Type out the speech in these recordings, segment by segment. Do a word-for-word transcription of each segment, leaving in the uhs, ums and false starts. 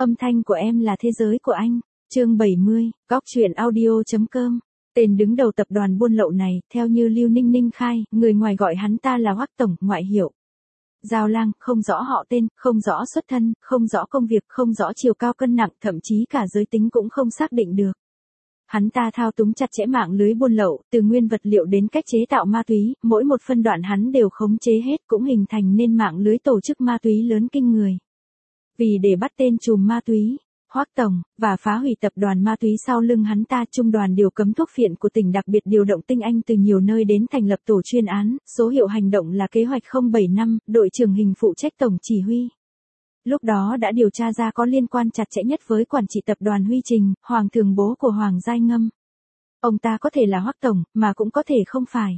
Âm thanh của em là thế giới của anh. Chương bảy mươi, Góc truyện audio.com. Tên đứng đầu tập đoàn buôn lậu này, theo như Lưu Ninh Ninh khai, người ngoài gọi hắn ta là Hoắc tổng, ngoại hiệu Giao Lang, không rõ họ tên, không rõ xuất thân, không rõ công việc, không rõ chiều cao cân nặng, thậm chí cả giới tính cũng không xác định được. Hắn ta thao túng chặt chẽ mạng lưới buôn lậu, từ nguyên vật liệu đến cách chế tạo ma túy, mỗi một phân đoạn hắn đều khống chế hết, cũng hình thành nên mạng lưới tổ chức ma túy lớn kinh người. Vì để bắt tên trùm ma túy, Hoắc tổng, và phá hủy tập đoàn ma túy sau lưng hắn ta, trung đoàn điều cấm thuốc phiện của tỉnh đặc biệt điều động tinh anh từ nhiều nơi đến thành lập tổ chuyên án, số hiệu hành động là kế hoạch không bảy năm, đội trưởng Hình phụ trách tổng chỉ huy. Lúc đó đã điều tra ra có liên quan chặt chẽ nhất với quản trị tập đoàn Huy Trình, Hoàng Thường bố của Hoàng Giai Ngâm. Ông ta có thể là Hoắc tổng, mà cũng có thể không phải.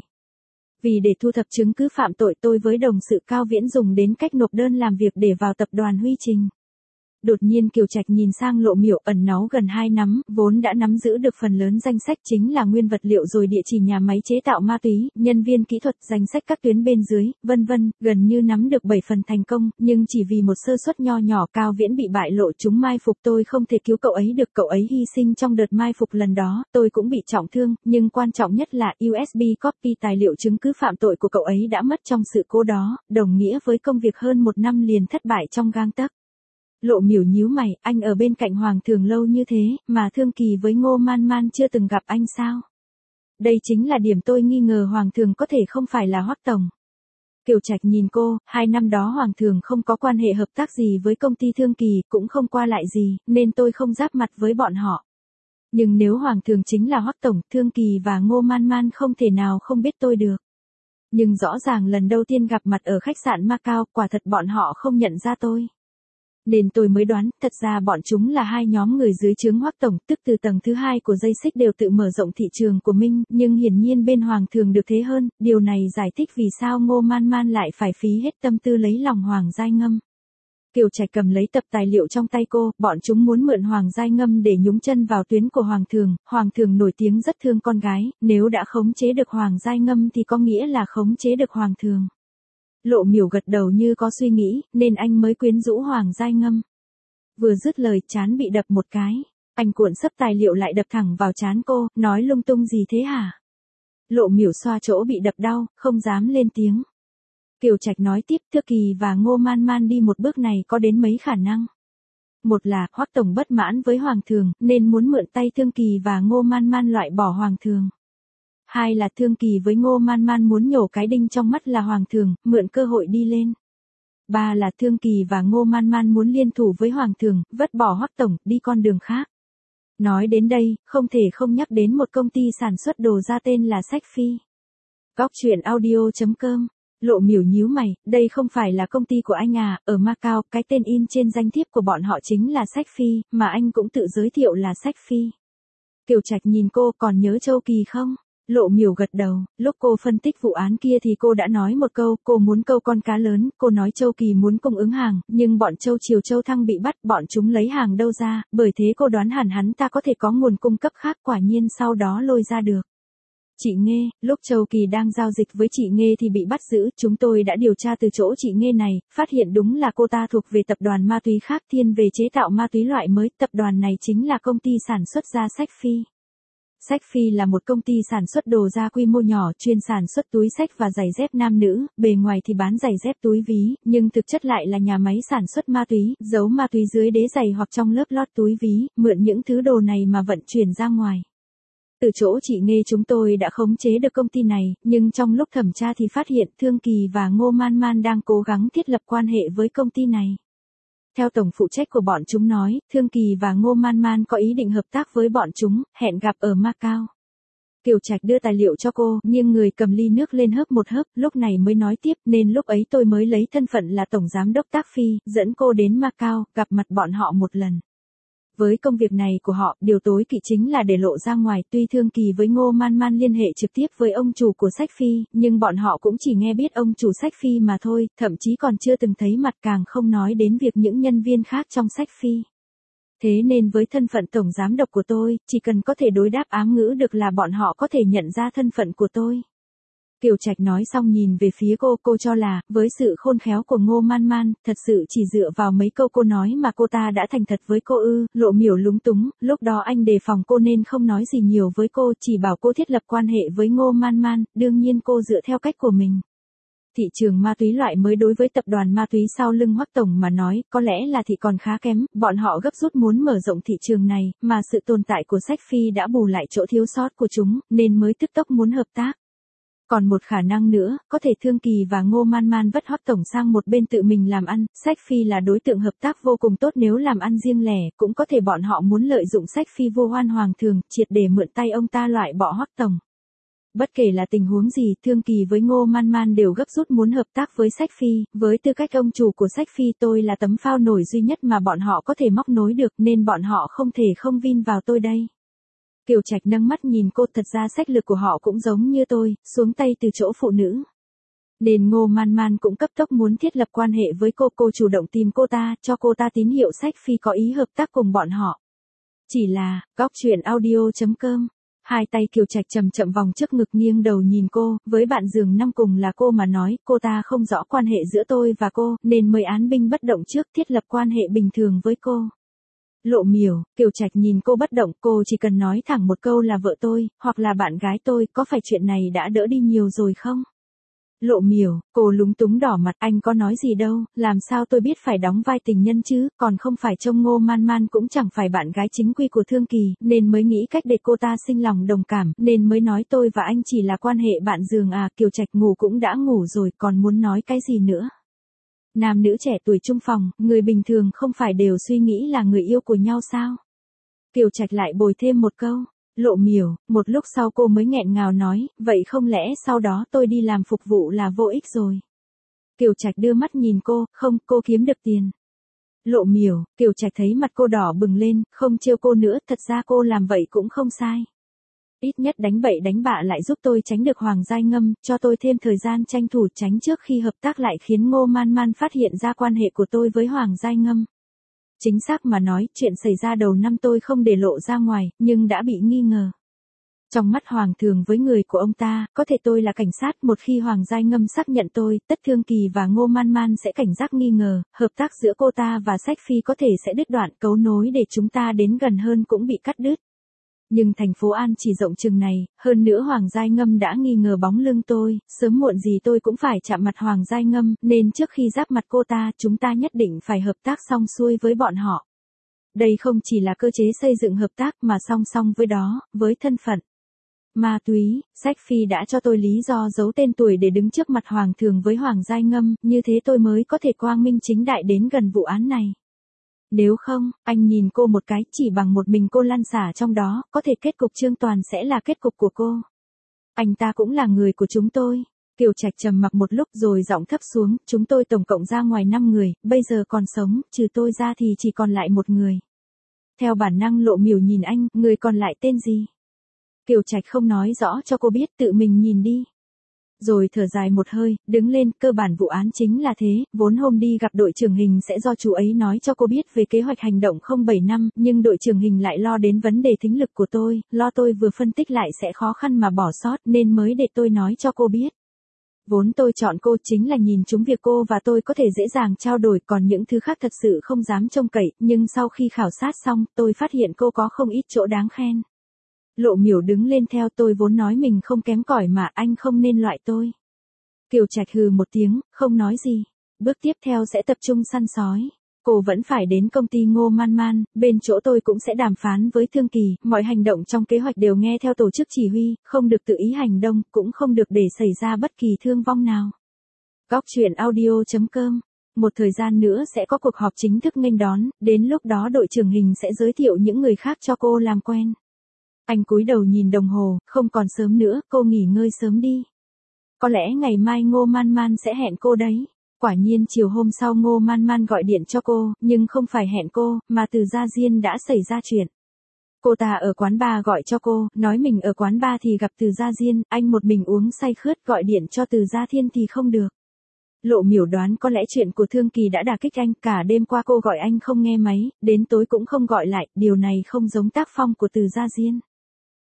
Vì để thu thập chứng cứ phạm tội, tôi với đồng sự Cao Viễn dùng đến cách nộp đơn làm việc để vào tập đoàn Huy Trình. Đột nhiên Kiều Trạch nhìn sang Lộ Miểu, ẩn náu gần hai năm, vốn đã nắm giữ được phần lớn danh sách chính là nguyên vật liệu rồi địa chỉ nhà máy chế tạo ma túy, nhân viên kỹ thuật, danh sách các tuyến bên dưới, vân vân, gần như nắm được bảy phần thành công, nhưng chỉ vì một sơ suất nho nhỏ Cao Viễn bị bại lộ, chúng mai phục tôi không thể cứu cậu ấy được, cậu ấy hy sinh trong đợt mai phục lần đó, tôi cũng bị trọng thương, nhưng quan trọng nhất là u ét bê copy tài liệu chứng cứ phạm tội của cậu ấy đã mất trong sự cố đó, đồng nghĩa với công việc hơn một năm liền thất bại trong gang tấc. Lộ Miểu nhíu mày, anh ở bên cạnh Hoàng Thường lâu như thế, mà Thương Kỳ với Ngô Man Man chưa từng gặp anh sao? Đây chính là điểm tôi nghi ngờ Hoàng Thường có thể không phải là Hoắc tổng. Kiều Trạch nhìn cô, hai năm đó Hoàng Thường không có quan hệ hợp tác gì với công ty Thương Kỳ, cũng không qua lại gì, nên tôi không giáp mặt với bọn họ. Nhưng nếu Hoàng Thường chính là Hoắc tổng, Thương Kỳ và Ngô Man Man không thể nào không biết tôi được. Nhưng rõ ràng lần đầu tiên gặp mặt ở khách sạn Macau, quả thật bọn họ không nhận ra tôi. Nên tôi mới đoán, thật ra bọn chúng là hai nhóm người dưới trướng Hoắc tổng, tức từ tầng thứ hai của dây xích đều tự mở rộng thị trường của mình, nhưng hiển nhiên bên Hoàng Thường được thế hơn, điều này giải thích vì sao Ngô Man Man lại phải phí hết tâm tư lấy lòng Hoàng Giai Ngâm. Kiều Trạch cầm lấy tập tài liệu trong tay cô, bọn chúng muốn mượn Hoàng Giai Ngâm để nhúng chân vào tuyến của Hoàng Thường, Hoàng Thường nổi tiếng rất thương con gái, nếu đã khống chế được Hoàng Giai Ngâm thì có nghĩa là khống chế được Hoàng Thường. Lộ Miểu gật đầu như có suy nghĩ, nên anh mới quyến rũ Hoàng Giai Ngâm. Vừa dứt lời, trán bị đập một cái. Anh cuộn sấp tài liệu lại đập thẳng vào trán cô, nói lung tung gì thế hả? Lộ Miểu xoa chỗ bị đập đau, không dám lên tiếng. Kiều Trạch nói tiếp, Thư Kỳ và Ngô Man Man đi một bước này có đến mấy khả năng. Một là, Hoắc tổng bất mãn với Hoàng Thường, nên muốn mượn tay Thương Kỳ và Ngô Man Man loại bỏ Hoàng Thường. Hai là Thương Kỳ với Ngô Man Man muốn nhổ cái đinh trong mắt là Hoàng Thường, mượn cơ hội đi lên. Ba là Thương Kỳ và Ngô Man Man muốn liên thủ với Hoàng Thường, vứt bỏ Hoắc tổng, đi con đường khác. Nói đến đây, không thể không nhắc đến một công ty sản xuất đồ da tên là Sách Phi. Góc truyện audio.com. Lộ Miểu nhíu mày, đây không phải là công ty của anh à, ở Macau, cái tên in trên danh thiếp của bọn họ chính là Sách Phi, mà anh cũng tự giới thiệu là Sách Phi. Kiều Trạch nhìn cô, còn nhớ Châu Kỳ không? Lộ Miểu gật đầu, lúc cô phân tích vụ án kia thì cô đã nói một câu, cô muốn câu con cá lớn, cô nói Châu Kỳ muốn cung ứng hàng, nhưng bọn Châu Triều Châu Thăng bị bắt, bọn chúng lấy hàng đâu ra, bởi thế cô đoán hẳn hắn ta có thể có nguồn cung cấp khác, quả nhiên sau đó lôi ra được. Chị Nghê, lúc Châu Kỳ đang giao dịch với chị Nghê thì bị bắt giữ, chúng tôi đã điều tra từ chỗ chị Nghê này, phát hiện đúng là cô ta thuộc về tập đoàn ma túy khác, thiên về chế tạo ma túy loại mới, tập đoàn này chính là công ty sản xuất da Sách Phi. Sách Phi là một công ty sản xuất đồ da quy mô nhỏ, chuyên sản xuất túi xách và giày dép nam nữ, bề ngoài thì bán giày dép túi ví, nhưng thực chất lại là nhà máy sản xuất ma túy, giấu ma túy dưới đế giày hoặc trong lớp lót túi ví, mượn những thứ đồ này mà vận chuyển ra ngoài. Từ chỗ chị Nghê chúng tôi đã khống chế được công ty này, nhưng trong lúc thẩm tra thì phát hiện Thương Kỳ và Ngô Man Man đang cố gắng thiết lập quan hệ với công ty này. Theo tổng phụ trách của bọn chúng nói, Thương Kỳ và Ngô Man Man có ý định hợp tác với bọn chúng, hẹn gặp ở Macau. Kiều Trạch đưa tài liệu cho cô, nghiêng người cầm ly nước lên hớp một hớp, lúc này mới nói tiếp, nên lúc ấy tôi mới lấy thân phận là tổng giám đốc Tác Phi, dẫn cô đến Macau, gặp mặt bọn họ một lần. Với công việc này của họ, điều tối kỵ chính là để lộ ra ngoài, tuy Thương Kỳ với Ngô Man Man liên hệ trực tiếp với ông chủ của Sách Phi, nhưng bọn họ cũng chỉ nghe biết ông chủ Sách Phi mà thôi, thậm chí còn chưa từng thấy mặt, càng không nói đến việc những nhân viên khác trong Sách Phi. Thế nên với thân phận tổng giám đốc của tôi, chỉ cần có thể đối đáp ám ngữ được là bọn họ có thể nhận ra thân phận của tôi. Kiều Trạch nói xong nhìn về phía cô, cô cho là, với sự khôn khéo của Ngô Man Man, thật sự chỉ dựa vào mấy câu cô nói mà cô ta đã thành thật với cô ư. Lộ Miểu lúng túng, lúc đó anh đề phòng cô nên không nói gì nhiều với cô, chỉ bảo cô thiết lập quan hệ với Ngô Man Man, đương nhiên cô dựa theo cách của mình. Thị trường ma túy loại mới đối với tập đoàn ma túy sau lưng Hoắc Tổng mà nói, có lẽ là thị còn khá kém, bọn họ gấp rút muốn mở rộng thị trường này, mà sự tồn tại của Sách Phi đã bù lại chỗ thiếu sót của chúng, nên mới tức tốc muốn hợp tác. Còn một khả năng nữa, có thể Thương Kỳ và Ngô Man Man vất Hoắc Tổng sang một bên tự mình làm ăn, Sách Phi là đối tượng hợp tác vô cùng tốt nếu làm ăn riêng lẻ, cũng có thể bọn họ muốn lợi dụng Sách Phi vô hoan hoàng thường, triệt để mượn tay ông ta loại bỏ Hoắc Tổng. Bất kể là tình huống gì, Thương Kỳ với Ngô Man Man đều gấp rút muốn hợp tác với Sách Phi, với tư cách ông chủ của Sách Phi tôi là tấm phao nổi duy nhất mà bọn họ có thể móc nối được nên bọn họ không thể không vin vào tôi đây. Kiều Trạch nâng mắt nhìn cô, thật ra sách lược của họ cũng giống như tôi, xuống tay từ chỗ phụ nữ. Nên Ngô Man Man cũng cấp tốc muốn thiết lập quan hệ với cô, cô chủ động tìm cô ta, cho cô ta tín hiệu Sách Phi có ý hợp tác cùng bọn họ. Chỉ là, góc truyện audio chấm com. Hai tay Kiều Trạch chậm chậm vòng trước ngực nghiêng đầu nhìn cô, với bạn giường năm cùng là cô mà nói, cô ta không rõ quan hệ giữa tôi và cô, nên mới án binh bất động trước thiết lập quan hệ bình thường với cô. Lộ Miểu, Kiều Trạch nhìn cô bất động, cô chỉ cần nói thẳng một câu là vợ tôi, hoặc là bạn gái tôi, có phải chuyện này đã đỡ đi nhiều rồi không? Lộ Miểu, cô lúng túng đỏ mặt, anh có nói gì đâu, làm sao tôi biết phải đóng vai tình nhân chứ, còn không phải trông Ngô Man Man cũng chẳng phải bạn gái chính quy của Thương Kỳ, nên mới nghĩ cách để cô ta sinh lòng đồng cảm, nên mới nói tôi và anh chỉ là quan hệ bạn giường à. Kiều Trạch ngủ cũng đã ngủ rồi, còn muốn nói cái gì nữa? Nam nữ trẻ tuổi chung phòng, người bình thường không phải đều suy nghĩ là người yêu của nhau sao? Kiều Trạch lại bồi thêm một câu. Lộ Miểu, một lúc sau cô mới nghẹn ngào nói, vậy không lẽ sau đó tôi đi làm phục vụ là vô ích rồi? Kiều Trạch đưa mắt nhìn cô, không, cô kiếm được tiền. Lộ Miểu, Kiều Trạch thấy mặt cô đỏ bừng lên, không trêu cô nữa, thật ra cô làm vậy cũng không sai. Ít nhất đánh bậy đánh bạ lại giúp tôi tránh được Hoàng Giai Ngâm, cho tôi thêm thời gian tranh thủ tránh trước khi hợp tác lại khiến Ngô Man Man phát hiện ra quan hệ của tôi với Hoàng Giai Ngâm. Chính xác mà nói, chuyện xảy ra đầu năm tôi không để lộ ra ngoài, nhưng đã bị nghi ngờ. Trong mắt Hoàng Thường với người của ông ta, có thể tôi là cảnh sát, một khi Hoàng Giai Ngâm xác nhận tôi, tất Thương Kỳ và Ngô Man Man sẽ cảnh giác nghi ngờ, hợp tác giữa cô ta và Sách Phi có thể sẽ đứt đoạn, cấu nối để chúng ta đến gần hơn cũng bị cắt đứt. Nhưng thành phố An chỉ rộng chừng này, hơn nữa Hoàng Giai Ngâm đã nghi ngờ bóng lưng tôi, sớm muộn gì tôi cũng phải chạm mặt Hoàng Giai Ngâm, nên trước khi giáp mặt cô ta, chúng ta nhất định phải hợp tác song xuôi với bọn họ. Đây không chỉ là cơ chế xây dựng hợp tác mà song song với đó, với thân phận ma túy, Sách Phi đã cho tôi lý do giấu tên tuổi để đứng trước mặt Hoàng Thường với Hoàng Giai Ngâm, như thế tôi mới có thể quang minh chính đại đến gần vụ án này. Nếu không, anh nhìn cô một cái, chỉ bằng một mình cô lăn xả trong đó, có thể kết cục Trương Toàn sẽ là kết cục của cô. Anh ta cũng là người của chúng tôi. Kiều Trạch trầm mặc một lúc rồi giọng thấp xuống, chúng tôi tổng cộng ra ngoài năm người, bây giờ còn sống, trừ tôi ra thì chỉ còn lại một người. Theo bản năng Lộ Miểu nhìn anh, người còn lại tên gì? Kiều Trạch không nói rõ cho cô biết, tự mình nhìn đi. Rồi thở dài một hơi, đứng lên, cơ bản vụ án chính là thế, vốn hôm đi gặp đội trưởng Hình sẽ do chú ấy nói cho cô biết về kế hoạch hành động không bảy năm, nhưng đội trưởng Hình lại lo đến vấn đề thính lực của tôi, lo tôi vừa phân tích lại sẽ khó khăn mà bỏ sót nên mới để tôi nói cho cô biết. Vốn tôi chọn cô chính là nhìn trúng việc cô và tôi có thể dễ dàng trao đổi, còn những thứ khác thật sự không dám trông cậy, nhưng sau khi khảo sát xong, tôi phát hiện cô có không ít chỗ đáng khen. Lộ Miểu đứng lên theo, tôi vốn nói mình không kém cỏi mà, anh không nên loại tôi. Kiều Trạch hừ một tiếng, không nói gì. Bước tiếp theo sẽ tập trung săn sói. Cô vẫn phải đến công ty Ngô Man Man, bên chỗ tôi cũng sẽ đàm phán với Thương Kỳ, mọi hành động trong kế hoạch đều nghe theo tổ chức chỉ huy, không được tự ý hành động, cũng không được để xảy ra bất kỳ thương vong nào. Góc truyện audio chấm com. Một thời gian nữa sẽ có cuộc họp chính thức nghênh đón, đến lúc đó đội trưởng Hình sẽ giới thiệu những người khác cho cô làm quen. Anh cúi đầu nhìn đồng hồ, không còn sớm nữa, cô nghỉ ngơi sớm đi. Có lẽ ngày mai Ngô Man Man sẽ hẹn cô đấy. Quả nhiên chiều hôm sau Ngô Man Man gọi điện cho cô, nhưng không phải hẹn cô, mà Từ Gia Diên đã xảy ra chuyện. Cô ta ở quán bar gọi cho cô, nói mình ở quán bar thì gặp Từ Gia Diên, anh một mình uống say khướt gọi điện cho Từ Gia Thiên thì không được. Lộ Miểu đoán có lẽ chuyện của Thương Kỳ đã đả kích anh, cả đêm qua cô gọi anh không nghe máy, đến tối cũng không gọi lại, điều này không giống tác phong của Từ Gia Diên.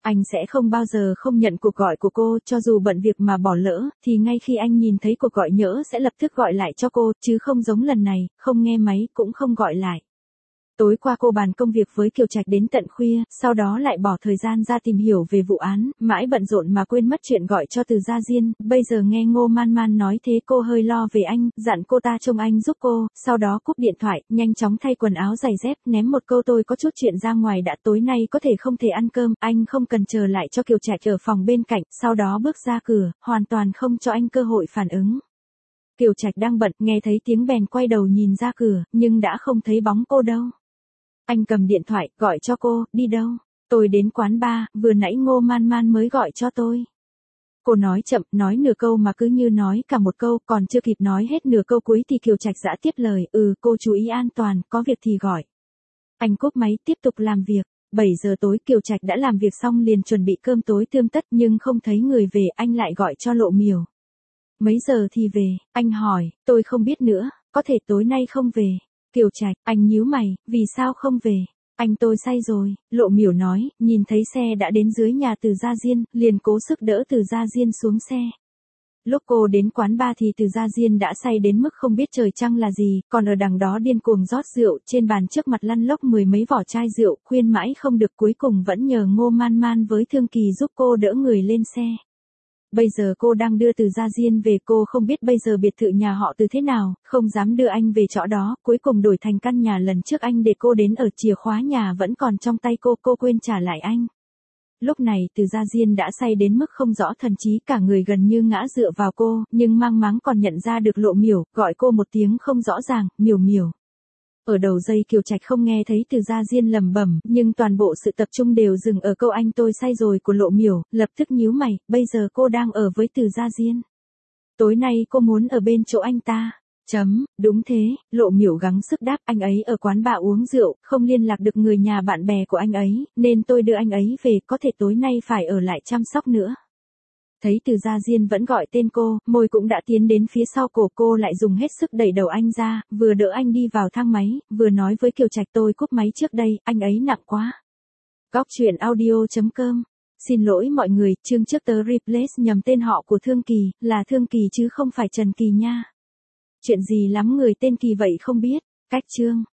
Anh sẽ không bao giờ không nhận cuộc gọi của cô, cho dù bận việc mà bỏ lỡ, thì ngay khi anh nhìn thấy cuộc gọi nhỡ sẽ lập tức gọi lại cho cô, chứ không giống lần này, không nghe máy cũng không gọi lại. Tối qua cô bàn công việc với Kiều Trạch đến tận khuya, sau đó lại bỏ thời gian ra tìm hiểu về vụ án, mãi bận rộn mà quên mất chuyện gọi cho Từ Gia Diên, bây giờ nghe Ngô Man Man nói thế cô hơi lo về anh, dặn cô ta trông anh giúp cô, sau đó cúp điện thoại, nhanh chóng thay quần áo giày dép, ném một câu tôi có chút chuyện ra ngoài đã, tối nay có thể không thể ăn cơm, anh không cần chờ lại cho Kiều Trạch ở phòng bên cạnh, sau đó bước ra cửa, hoàn toàn không cho anh cơ hội phản ứng. Kiều Trạch đang bận, nghe thấy tiếng bèn quay đầu nhìn ra cửa, nhưng đã không thấy bóng cô đâu. Anh cầm điện thoại, gọi cho cô, đi đâu? Tôi đến quán bar, vừa nãy Ngô Man Man mới gọi cho tôi. Cô nói chậm, nói nửa câu mà cứ như nói cả một câu, còn chưa kịp nói hết nửa câu cuối thì Kiều Trạch giã tiếp lời, ừ, cô chú ý an toàn, có việc thì gọi. Anh cúp máy, tiếp tục làm việc. bảy giờ tối Kiều Trạch đã làm việc xong liền chuẩn bị cơm tối tươm tất nhưng không thấy người về, anh lại gọi cho Lộ Miểu. Mấy giờ thì về? Anh hỏi, tôi không biết nữa, có thể tối nay không về. Kiều Trạch, anh nhíu mày, vì sao không về? Anh tôi say rồi, Lộ Miểu nói, nhìn thấy xe đã đến dưới nhà Từ Gia Diên, liền cố sức đỡ Từ Gia Diên xuống xe. Lúc cô đến quán bar thì Từ Gia Diên đã say đến mức không biết trời trăng là gì, còn ở đằng đó điên cuồng rót rượu, trên bàn trước mặt lăn lóc mười mấy vỏ chai rượu, khuyên mãi không được cuối cùng vẫn nhờ Ngô Man Man với Thương Kỳ giúp cô đỡ người lên xe. Bây giờ cô đang đưa Từ Gia Diên về, cô không biết bây giờ biệt thự nhà họ Từ thế nào, không dám đưa anh về chỗ đó, cuối cùng đổi thành căn nhà lần trước anh để cô đến ở, chìa khóa nhà vẫn còn trong tay cô, cô quên trả lại anh. Lúc này Từ Gia Diên đã say đến mức không rõ thần trí, cả người gần như ngã dựa vào cô, nhưng mang máng còn nhận ra được Lộ Miểu, gọi cô một tiếng không rõ ràng, Miểu Miểu. Ở đầu dây Kiều Trạch không nghe thấy Từ Gia Diên lẩm bẩm, nhưng toàn bộ sự tập trung đều dừng ở câu anh tôi say rồi của Lộ Miểu, lập tức nhíu mày, bây giờ cô đang ở với Từ Gia Diên. Tối nay cô muốn ở bên chỗ anh ta. Chấm, đúng thế, Lộ Miểu gắng sức đáp, anh ấy ở quán bar uống rượu, không liên lạc được người nhà bạn bè của anh ấy, nên tôi đưa anh ấy về, có thể tối nay phải ở lại chăm sóc nữa. Thấy Từ Gia Diên vẫn gọi tên cô, môi cũng đã tiến đến phía sau cổ cô, lại dùng hết sức đẩy đầu anh ra, vừa đỡ anh đi vào thang máy, vừa nói với Kiều Trạch tôi cúp máy trước đây, anh ấy nặng quá. Góc truyện audio chấm com. Xin lỗi mọi người, chương trước tớ replace nhầm tên họ của Thương Kỳ, là Thương Kỳ chứ không phải Trần Kỳ nha. Chuyện gì lắm người tên Kỳ vậy không biết, cách chương.